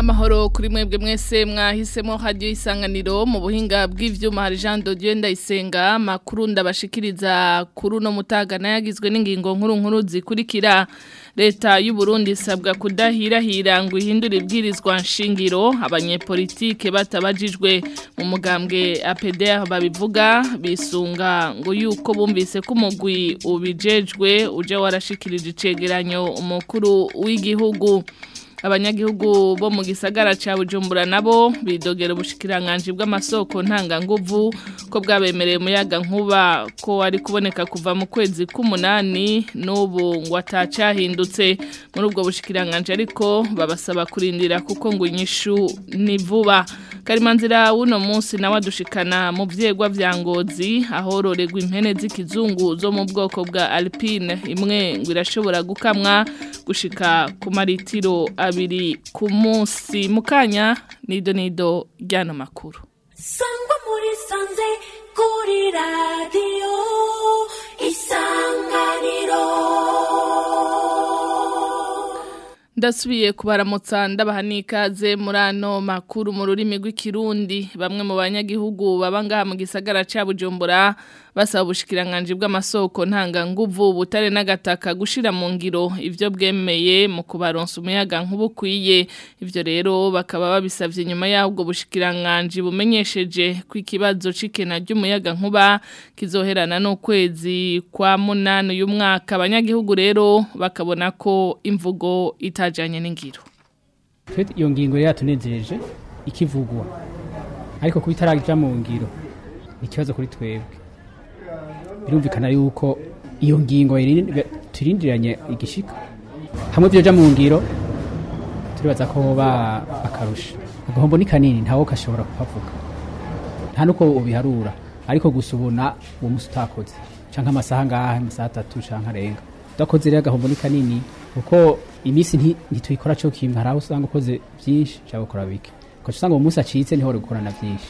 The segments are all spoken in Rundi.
Amahoro kuri mwebwe mwese mwahisemo radio isanganiro mu buhinga bw'ivyuma hari Jean de Dieu Ndayisenga makuru ndabashikiriza kuri no mutagana yagizwe n'ingingo nkuru zikurikira. Leta y'u Burundi isabwa kudahirahira ngo ihindure ibwirizwa nshingiro abanyepolitike batabajijwe mu mugambwe APDR babivuga bisunga ngo yuko bumvise ko umugwi ubijejwe uje warashikirije icegeranyo umukuru w'igihugu. Abanyagihugu bo mu gisagara ca Bujumbura nabo bidogera ubushikiranganje bw'amasoko ntanga nguvu ko bwabemereye umuyaga nkuba ko ari kuboneka kuva mu kwezi k'umunani n'ubu ngo atacahindutse muri ubwo bushikiranganje ariko babasaba kurindira kuko ngo inyishu ni vuba. Karimanzira uno munsi nawe adushikana mu vyegwa vya Ngozi ahororegwa impene z'ikizungu zo mu bwoko bwa Alpine imwe ngo irashobora gukamwa gushika ku maritiro abiri ku munsi. Mukanya nido ryano makuru. Sangwa muri sanze kuri radio Isanganiro. Ndasubiye kubaramutsa ndabaha n'ikaze muri ano makuru mu rurimi rw'ikirundi. Bamwe mu banyagihugu baba ngaha mu gisagara ca Bujumbura basaba ubushikiranganje bw'amasoko ntanga nguvu butare n'agataka gushira mu ngiro ivyo bwemeye mu kubaronsa umuyaga nk'ubukwiye. Ivyo rero bakaba babisavye nyuma y'ubwo bushikiranganje bumenyesheje ko ikibazo cikena ry'umuyaga nkuba kizoherana no kwezi kwa munana uyu mwaka. Abanyagihugu rero bakabona ko imvugo itajanye n'ingiro. Iyo ngingo yatunezereje ikivugwa ariko kubitaraja mu ngiro ikibazo kuri twebwe. Birumvikana yuko iyo ngingo turindiranye igishika hamwe byoja mu ngiro turibaza ko bakarusha agahombo ni kanini ntawo kashobora kuhavuga nta nuko ubiharura ariko gusubona uwo musutakoze canka amasaha ngaha amasaha 3 canka renga dakoze rero agahombo ni kanini kuko imisi ntituyikora cyo kimwe haraho usanga ukoze byinshi cyangwa ukora bike ko usanga uwo munsi acitse niho gukorana byinshi.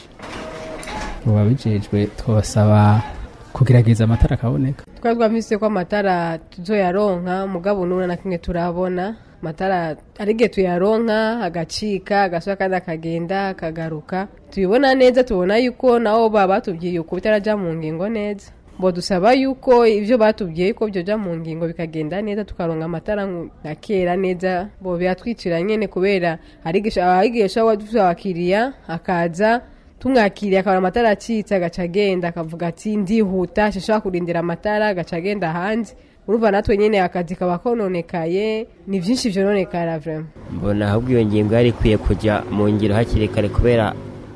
Ubabijejwe twabasaba kugerageza amatara akaboneka. Twamvise ko amatara tuzoyaronka mugabo nuna na kimwe turabona amatara arige tuyaronka agacika agaswa kandi akagenda akagaruka tuyibona neza tubona yuko nawo baba tubyiye uko bitaraja mu ngingo neza bo dusaba yuko ivyo batubwiye ko byoja mu ngingo bikagenda neza tukaronka amatara nakera neza bo byatwicira nyene kubera arigisha wadufakiriya akaza tumwakiriye akabara amatara acitse agacagenda akavuga ati ndihuta shashaka kurindira amatara agacagenda hanze urumva natwe nyene akazi kabakononekaye ni vyinshi vyononekara vraiment. Mbona ahubwo iyo ngingo yari kwiye kuja mu ngiro hakiri kare kubera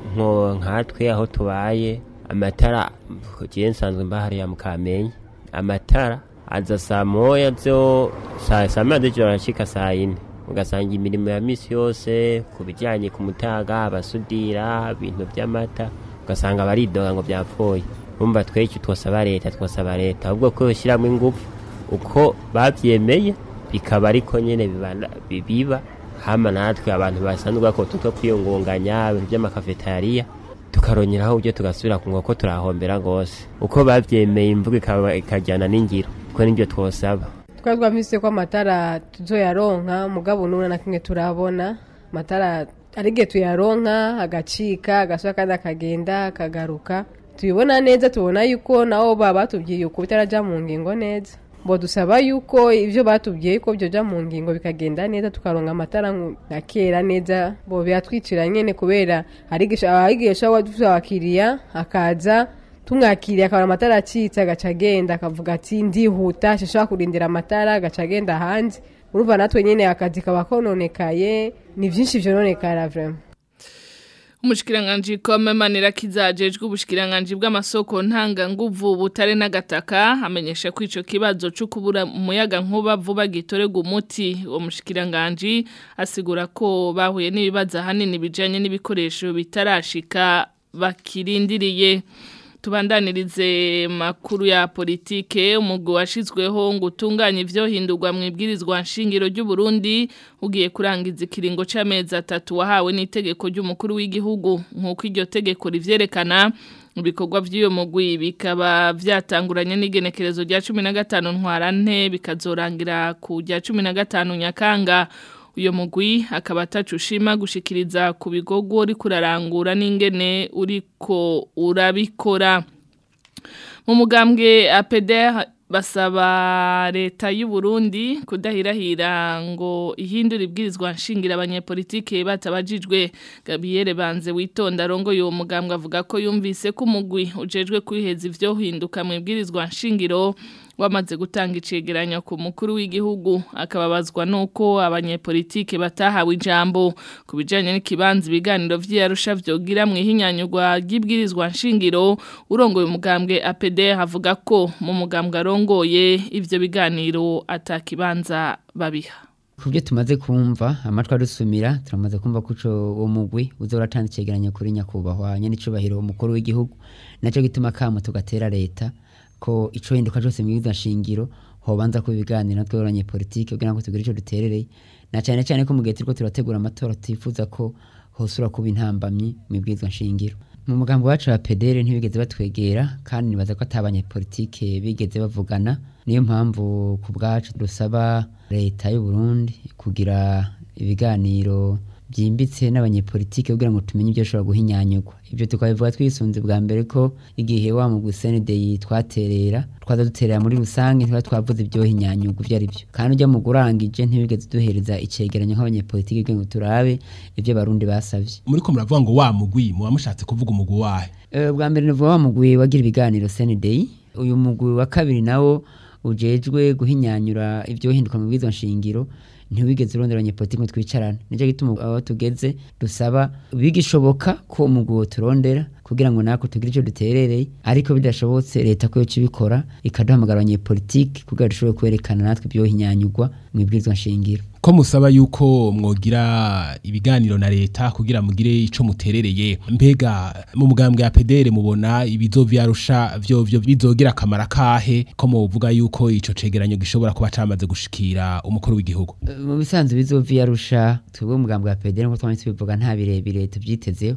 nkatwe aho tubaye amatara kugiye nsanzwe mbahari ya Mukamenye amatara aza saa moya zo saa madejoro arashika saa 4 ugasanga imirimo ya misi yose kubijyanye ku mutaga abasudira ibintu by'amata ugasanga baridoga ngo byapfoye. Umva twece twosaba leta ahubwo ko yoshyiramo ingufu uko bavyemeye bikaba ariko nyene biba hama natwe abantu basanzwe ko tutwa kwiyongonganya ibintu by'amakafetariya tukaronyeraho ujye tugasubira kungo ko turahombera gose uko bavyemeye imvugo ikajyana n'ingiro ko nibyo twosaba. Twamvise ko amatara tuzoyaronka mugabo nuna na kimwe turabona amatara arige tuyaronka agacika agaswa kandi akagenda akagaruka tuyibona neza tubona yuko nawo baba tubyiye uko bitaraja mu ngingo neza bo dusaba yuko ivyo batubwiye ko byoja mu ngingo bikagenda neza tukaronka amatara nakera neza bo byatwicira nyene kubera arigisha wadufakiriya akaza tumwakiriye akabara amatara acitse agacagenda akavuga ati ndihuta shashaka kurindira amatara agacagenda hanze urumva natwe nyene akazi kabakononekaye ni vyinshi vyononekara vraiment. Umushikiranganje komemanira kizajejwe ubushikiranganje bw'amasoko ntanga nguvu butare n'agataka amenyesha ko ico kibazo cyo kubura umuyaga nkuba vuba gitorega umuti. Uwo mushikiranganje asigura ko bahuye n'ibibazo hanini bijanye n'ibikoresho bitarashika bakirindiriye. Tubandanirize makuru ya politike umugwi washizweho ngo utunganye ivyo hindurwa mu ibwirizwa nshingiro ry'u Burundi ugiye kurangiza ikiringo c'amezi 3 wahawe n'itegeko ry'umukuru w'igihugu nkuko iryo tegeko rivyerekana ibikorwa by'iyo mugwi bikaba vyatanguranye n'igenekerezo rya 15 ntwarante bikazorangira ku rya 15 Nyakanga. uyo mugwi akaba atacushima gushikiriza ku bigogo uri kurarangura n'ingene uriko urabikora. Mu mugambwe APDR basaba leta y'u Burundi kudahirahira ngo ihindura ibwirizwa nshingira abanyepolitike batabajijwe. Gabriel Banze witonda rongo yo mugambwe avuga ko yumvise ko umugwi ujejwe kwiheza ivyo hinduka mu ibwirizwa nshingiro wamaze gutanga icegeranyo ku mukuru w'igihugu, akababazwa nuko abanyepolitike batahawe ijambo ku bijanye n'ikibanza ibiganiro vy'Arusha vyogira mu ihinyanyurwa ry'ibwirizwa nshingiro. Urongoye umugambwe APDR avuga ko mu mugambwe arongoye ivyo biganiro atakibanza babiha. Kubyo tumaze kumva amatwa rusumira turamaze kumva ko uwo mugwi uzoratanga icegeranyo kuri nyakubahwa nyenicubahiro umukuru w'igihugu, naco gituma kamo tugatera leta ko ico hinduka cyose mu bwirizwa nshingiro hobanza ko ibiganiro natwe abanyepolitike kugira ngo tugire ico duterereye, na cyane cyane ko mu gihe turiko turategura amatora tifuza ko hosura kuba intambamyi mu bwirizwa nshingiro. Mu mugambo wacu wa PDR ntibigeze batwegera kandi nibaza ko atabanyepolitike bigeze bavugana. Niyo mpamvu ku bwacu dusaba leta y'u Burundi kugira ibiganiro byimbitse n'abanyepolitike kugira ngo tumenye ibyo shobora guhinyanyurwa. Ibyo tukabivuga twisunze bwa mbere ko igihe wa mu Gusende twaterera twaza duterera muri rusange ntiba twavuze ibyo hinyanyurwa ivyo ari byo, kandi ujya mu gurangije ntibigeze duhereza icegeranyo nk'abanyepolitike kugira ngo turabe ibyo barundi basavye. Muri ko muravuga ngo wa mugwi mu bamushatse kuvuga umugwi wahe? Bwa mbere nivuga wa mugwi wagira ibiganiro Senedei, uyu mugwi wa kabiri nawo ujejwe guhinyanyura ibyo hinduka mu bwirizwa nshingiro ntiwigeze urondera abanyepolitike twicarana. Nico gituma aho tugeze dusaba bigishoboka ko umugwi turondera kugira ngo nako tugire ico duterereye, ariko bidashobotse leta ko yocibikora ikaduhamagara abanyepolitike kugira dushobore kwerekana natwe ibyo hinyanyurwa mu bwirizwa nshingiro. Ko musaba yuko mwogira ibiganiro na leta kugira mugire ico muterereye, mbega mu mugambwe ya PDR mubona ibizovyarusha vyo bizogira akamara kahe ko muvuga yuko ico cegeranyo gishobora kuba camaze gushikira umukuru w'igihugu? Mu bisanzwe bizovyarusha twebwe mu mugambwe ya PDR ngo twamye tubivuga nta birebire tuvyitezeho.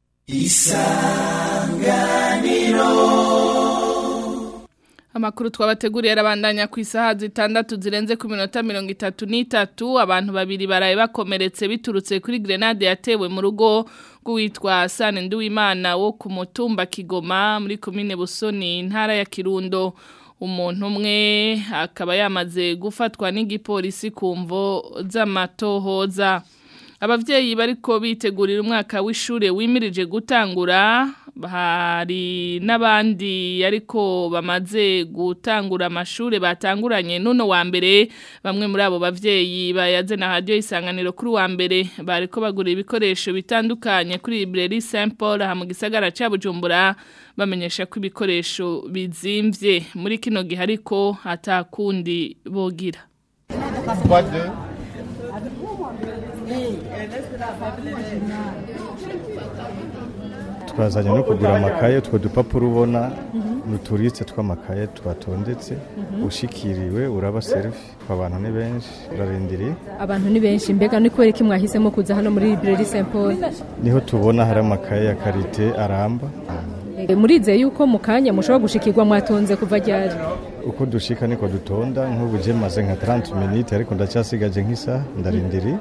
Isanganiro Amakuru twabateguriye arabandanya ku isaha zitandatu zirenze ku minota 33, abantu babiri baraye bakomeretse biturutse kuri grenade yatewe mu rugo rwitwa Sane Nduwimana wo ku mutumba Kigoma muri komine Busoni intara ya Kirundo. Umuntu umwe akaba yamaze gufatwa n'igipolisi kumvo z'amatohoza. Abavyeyi bariko bitegurira umwaka w'ishure wimirije gutangura, hari n'abandi ariko bamaze gutangura amashure batanguranye nuno wa mbere. Bamwe muri abo bavyeyi bayaze na radio Isanganiro kuri wa mbere bariko bagura ibikoresho bitandukanye kuri Librairie Saint Paul ha mu gisagara ca Bujumbura, bamenyesha ko ibikoresho bizimvye muri kino gihe ariko atakundi bogira. Twazanye no kugura amakaye, two dupapuro ubona nuturitse tw'amakaye twatondetse, ushikiriwe uraba serve abantu ni benshi urarindiriye. Abantu ni benshi, mbega ni kubera iki mwahisemo kuza hano muri Librairie Saint Paul? Niho tubona hari amakaye ya karite aramba. Murizeye yuko mukanya mushobora gushikirwa mwatonze kuva ryari? Uko dushika niko dutonda, nk'ubu je maze nka 30 minutes ariko ndacyasigaje nk'isa ndarindiriye.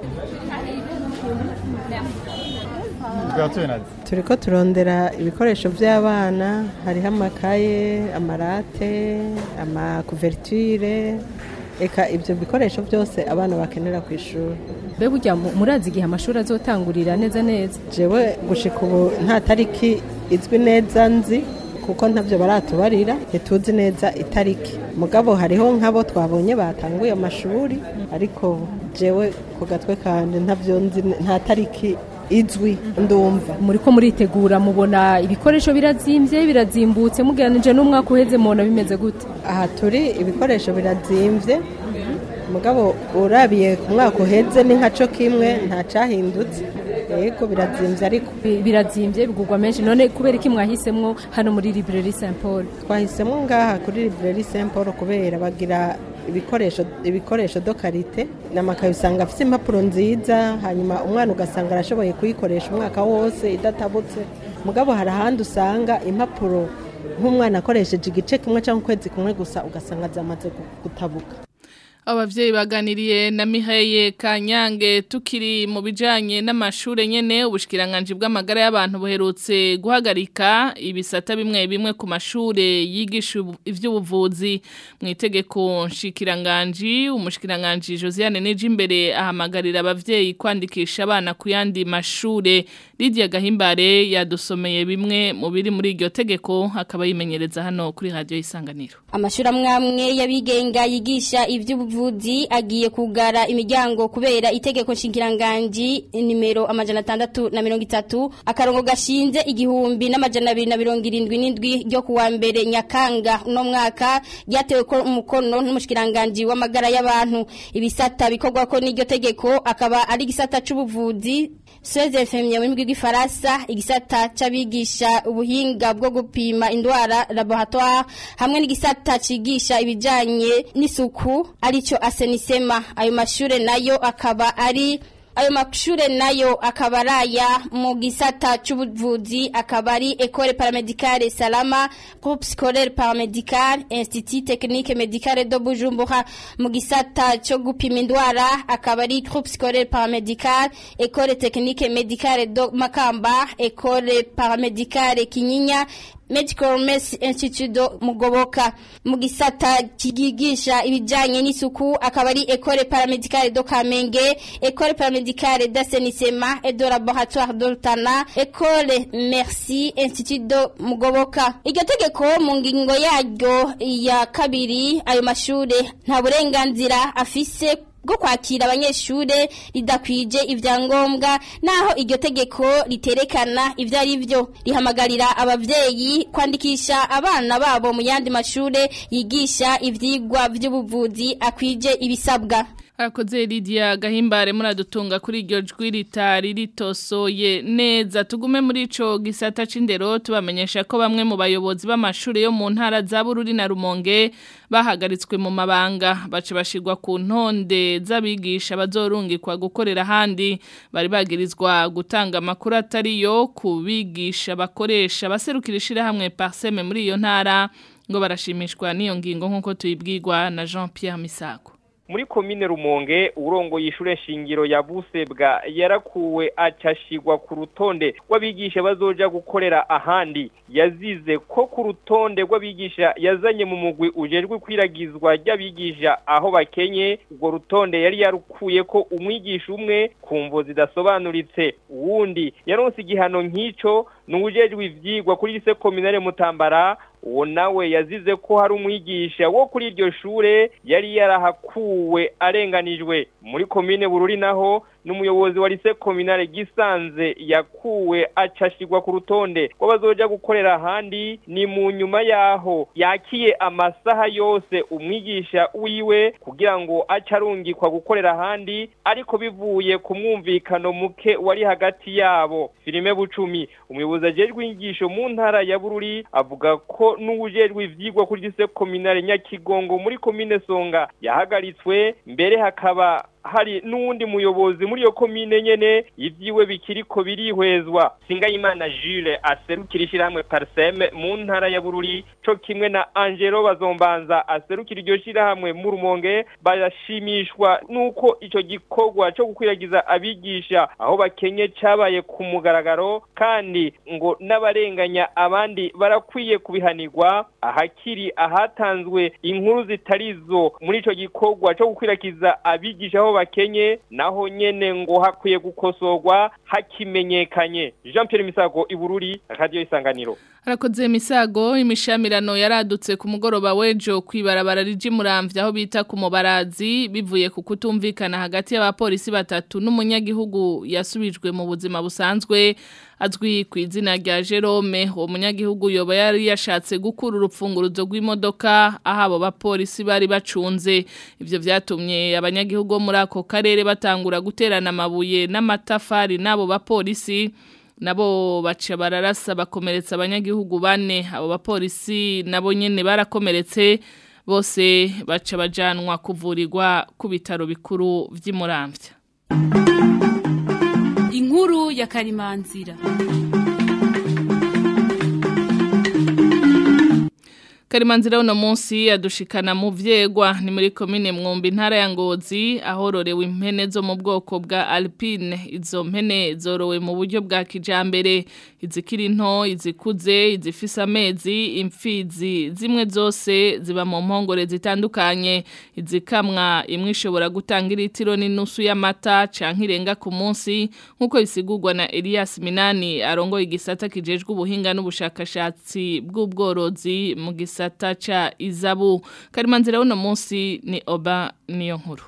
Turiko turondera ibikoresho by'abana, hariho amakaye, amarate, amakuverture, eka ibyo bikoresho byose abana bakenera ku ishuri. Be burya murazi igihe amashuri azotangurira neza neza? Jewe gushika ubu nta tariki izwi neza nzi kuko ntavyo baratubarira, ntituzi neza itariki. Mugabo hariho nk'abo twabonye batanguye amashuri, ariko jewe ku gatwe kanje ntavyo nzi, nta tariki izwi ndumva. Muriko muritegura mubona ibikoresho birazimbutse mugeranije n'umwaka uheze mubona bimeze gute? Aha turi ibikoresho birazimvye, mugabo urabiye ku mwaka uheze ni nkaco kimwe nta cahindutse. Yego birazimvye, ariko birazimvye bigurwa menshi. None kubera iki mwahisemwo hano muri Librairie Saint Paul? Twahisemwo ngaha kuri Librairie Saint Paul kubera bagira ibikoresho do karite, namakaye usanga afite impapuro nziza, hanyuma umwana ugasanga arashoboye kuyikoresha umwaka wose idatabutse. Mugabo hari ahandi usanga impapuro nk'umwana akoresheje igice kimwe cyangwa ukwezi kumwe gusa ugasanga zamaze gutabuka. Abavyeyi baganiriye na Mihaye Kanyange tukiri mu bijanye n'amashure nyene ubushikiranganje bw'amagara y'abantu buherutse guhagarika ibisata bimwe bimwe ku mashure yigisha ivy'ubuvuzi mu itegeko nshikiranganje umushikiranganje Josiane Nijimbere ahamagarira abavyeyi kwandikisha abana ku yandi mashure Lydia Gahimbare yadusomeye bimwe mu biri muri iryo tegeko akaba yimenyereza hano kuri radio Isanganiro. Amashuri amwe y'abigenga yigisha ivy'ubuvuzi agiye kugara imiryango kubera itegeko nshingiranganji nimero 630 akarongo gashinze 1277 ryo kuwa mbere Nyakanga no mwaka ryatewe ko umukono n'umushikiranganje w'amagara y'abantu ibisata bikorwa ko n'iryo tegeko akaba ari gisata c'ubuvuzi CFM muri bw'igifaransa igisata c'abigisha ubuhinga bwo gupima indwara laboratoire hamwe n'igisata cigisha ibijanye n'isuku arico asenisema ayo mashure nayo akaba araya mu gisata c'ubuvuzi akaba ari École Paramédicale Salama Groupe Scolaire Paramédical Institut Technique Médical de Bujumbura mu gisata cyo gupima indwara akaba ari Groupe Scolaire Paramédical École Technique Médicale de Makamba École Paramédicale Kinyinya Medical Mess Institute Mugoboka mu gisata kigigisha ibijanye n'isuku akaba ari École Paramédicale de Kamenge École Paramédicale d'Assainissement et de Laboratoire d'Oltana École Merci Institute de Mugoboka. Iryo tegeko mu ngingo yaryo ya kabiri ayo mashure nta burenganzira afise bwo kwakira abanyeshure ridakwije ivyangombwa naho iryo tegeko riterekana ivyo ari byo rihamagarira abavyeyi kwandikisha abana babo mu yandi mashure yigisha ivyigwa vy'ubuvuzi akwije ibisabwa. Arakoze Lydia Gahimbare muradutunga kuri iryo jwi ritari ritosoye neza tugume muri ico gisata c'indero tubamenyesha ko bamwe mu bayobozi b'amashure yo mu ntara za Bururi na Rumonge bahagaritswe mu mabanga bace bashirwa ku ntonde z'abigisha bazorungikwa gukorera handi bari bagirizwa gutanga amakuru atariyo kubigisha bakoresha baserukirishira hamwe parseme muri iyo ntara ngo barashimishwa n'iyo ngingo nkuko tuyibwirwa na Jean-Pierre Misago. Muri komine Rumonge urongo yishure shingiro ya Busebwa yarakuwe acashigwa ku rutonde rw'abigisha bazoja gukorera ahandi yazize ko ku rutonde rw'abigisha yazanye mu mugwi ujejwe kwiragizwa ry'abigisha aho bakenye ubwo rutonde yari yarukuye ko umwigisha umwe kumvo zidasobanuritse uwundi yaronse igihano nk'ico n'ujejwe ivyigwa kuri lycée communale Mutambara uwo nawe yazize ko hari umwigisha wo kuri iryo shure yari yarahakuwe arenganijwe muri komine Bururi naho n'umuyobozi wa lycée communale Gisanze yakuwe acashigwa ku rutonde ko bazoja gukorera handi ni mu nyuma yaho yakiye amasaha yose umwigisha wiwe kugira ngo acarungikwa gukorera handi ariko bivuye ku mwumvikano muke wari hagati yabo. Filime Bucumi umuyobozi ajejwe inyigisho mu ntara ya Bururi avuga ko n'ujejwe ivyigwa kuri lycée communale Nyakigongo muri komine Songa yahagaritswe mbere hakaba hari n'undi muyobozi muri yo komine nyene ivyiwe bikiriko birihwezwa. Singayimana Jules aserukirishira hamwe Parseme mu ntara ya Bururi co kimwe na Angelo Bazombanza aserukira iryo shira hamwe mu Rumonge barashimishwa nuko ico gikorwa cyo gukwiragiza abigisha aho bakenye cabaye ku mugaragaro kandi ngo n'abarenganya abandi barakwiye kubihanirwa ahakiri ahatanzwe inkuru zitarizo muri ico gikorwa cyo gukwiragiza abigisha bakenye naho nyene ngo hakwiye gukosorwa hakimenyekanye. Jean-Pierre Misago Ibururi Radio Isanganiro. Arakoze Misago imishamirano yaradutse ku mugoroba wejo kwibarabara riji Muramvya aho bita ku Mubarazi bivuye ku kutumvikana hagati y'abapolisi batatu n'umunyagihugu yasubijwe mu buzima busanzwe azwi ku izina rya Jerome uwo munyagihugu yoba yari yashatse gukura urupfunguruzo rw'imodoka aho abo bapolisi bari bacunze ivyo vyatumye abanyagihugu muri ako karere batangura guterana amabuye n'amatafari nabo bapolisi nabo baca bararasa bakomeretsa abanyagihugu bane abo bapolisi nabo nyene barakomeretse bose baca bajanwa kuvurirwa ku bitaro bikuru vy'Imuramvya. Inkuru ya Karimanzira. Karimanzira uno munsi adushikana mu vyegwa ni muri komine Mwumba intara ya Ngozi ahororewe impene zo mu bwoko bwa Alpine. Izo mpene zorowe mu buryo bwa kijambere, izikiri nto, izikuze, izifise amezi, imfizi zimwe zose ziba mu mpongore zitandukanye. Izikamwa imwe ishobora gutanga litiro n'inusu y'amata canke irenga ku munsi nkuko bisigurwa na Elias Minani arongoye igisata kijejwe ubuhinga n'ubushakashatsi bw'ubworozi mu gisata cha Izabu. Karimanzira uno munsi ni Oba niyo nkuru.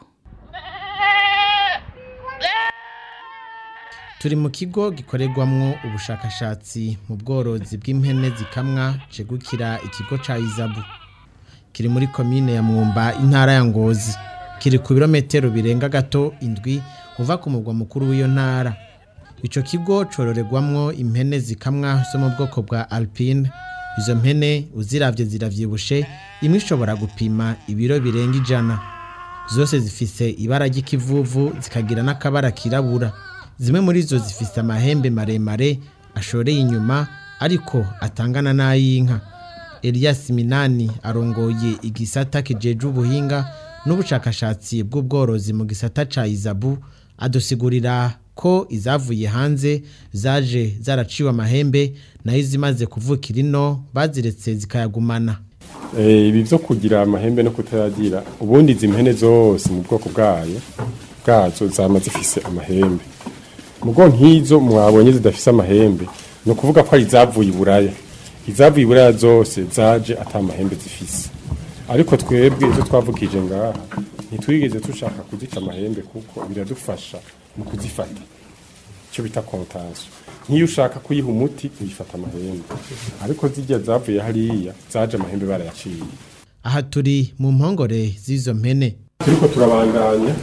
Turi mu kigo gikorerwamwo ubushakashatsi mu bworozi bw'impene zikamwa cegukira ikigo ca Izabu. Kiri muri komine ya Mwumba intara ya Ngozi. Kiri ku birometero birenga gato indwi uva ku mugwa mukuru w'iyo ntara. Ico kigo cororegwamwo impene zikamwa zo mu bwoko bwa Alpine. Izo mpene uziravye ziravyibushe, imwe ishobora gupima ibiro birenga 100. Zose zifise ibara ry'ikivuvu zikagira n'akabara kirabura. Zimwe muri zo zifise amahembe maremare ashoreye inyuma ariko atangana n'ayinka. Elias Minani arongoye igisata kijeje ubuhinga n'ubushakashatsi bw'ubworozi mu gisata ca Izabu adusigurira ko izavuye hanze zaje zaraciwe amahembe naho izimaze kuvukira ino baziretse zikayagumana. Ibi byo kugira amahembe no kutayagira ubundi izi mpene zose mu bwoko bwazo zama zifise amahembe. Mugo nk'izo mwabonye zidafise amahembe no kuvuga ko ari zavuye iburaya. Izavuye iburaya zose zaje atamahembe zifise. Ariko twebwe izo twavukije ngaha ntitwigeze tushaka kuzica amahembe kuko biradufasha mu kuzifata. Cyo bita kontanso. Nk'iyo ushaka kuyiha umuti uyifata amahembe. Ariko zijya zavuye hariya zaje amahembe barayaciye. Aha turi mu mpongore z'izo mpene. Turiko turabandanya.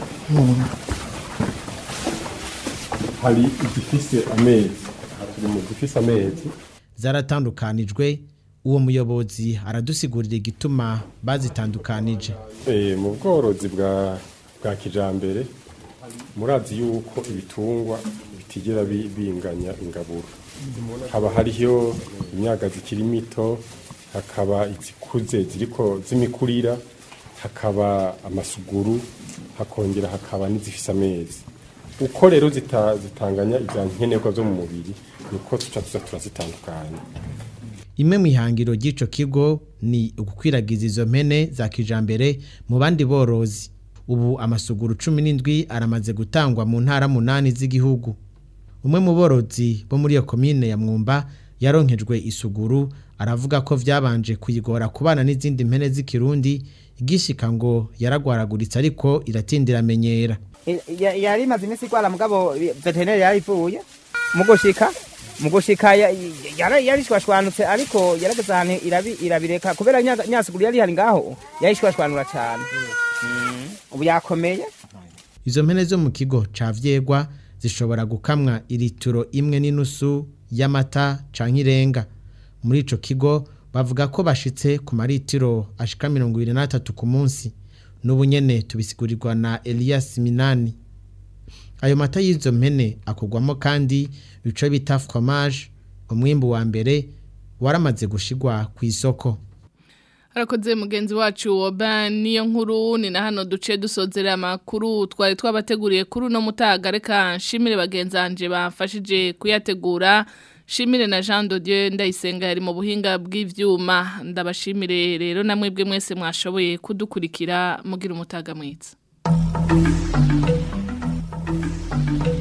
Hari igifise amezi. Turi mu gifise amezi. Zaratandukanijwe. Uwo muyobozi aradusigurira igituma bazitandukanije. Mu bworozi bwa kijambere murazi yuko ibitungwa bitigera binganya ingaburo. Haba hariho imyaga zikiri mito, hakaba izikuze ziriko zimikurira, hakaba amasuguru, hakongera hakaba n'izifise amezi. Uko rero zitanganya ivyankenerwa byo mu mubiri niko tuca turazitandukanya. Imwe mu ihangiro ry'ico kigo ni ugukwiragiza izo mpene za kijambere mu bandi borozi. Ubu amasuguru 17 aramaze gutangwa mu ntara 8 z'igihugu. Umwe mu borozi bo muri iyo komine ya Mwumba yaronkejwe isuguru aravuga ko vyabanje kuyigora kubana n'izindi mpene z'ikirundi igishika ngo yaragwaraguritse ariko iratindira amenyera. Yari maze imisi kwala mugabo veterinary yarivuye mugushika yarishwashwanutse ariko yarageze ahantu irabireka kubera nyasuguru yari hari ngaho yarishwashwanura cyane. Ubu yakomeye. Izo mpene zo mu kigo ca Vyegwa zishobora gukamwa ilitiro 1.5 y'amata canke irenga. Muri ico kigo bavuga ko bashitse ku maritiro ashika 23 ku munsi. N'ubu nyene tubisigurirwa na Elias Minani. Ayo mata y'izo mpene akugwamo kandi bico bita fromage, umwimbu wa mbere waramaze gushigwa ku isoko. Arakoze mugenzi wacu Oba niyo nkuru ni na hano duce dusozera amakuru twari twabateguriye kuri no mutaga reka nshimire bagenzanje bafashije kuyategura. Shimire na Jean de Dieu Ndayisenga yari mu buhinga bw'ivyuma. Ndabashimire rero namwebwe mwese mwashoboye kudukurikira mugira umutaga mwiza.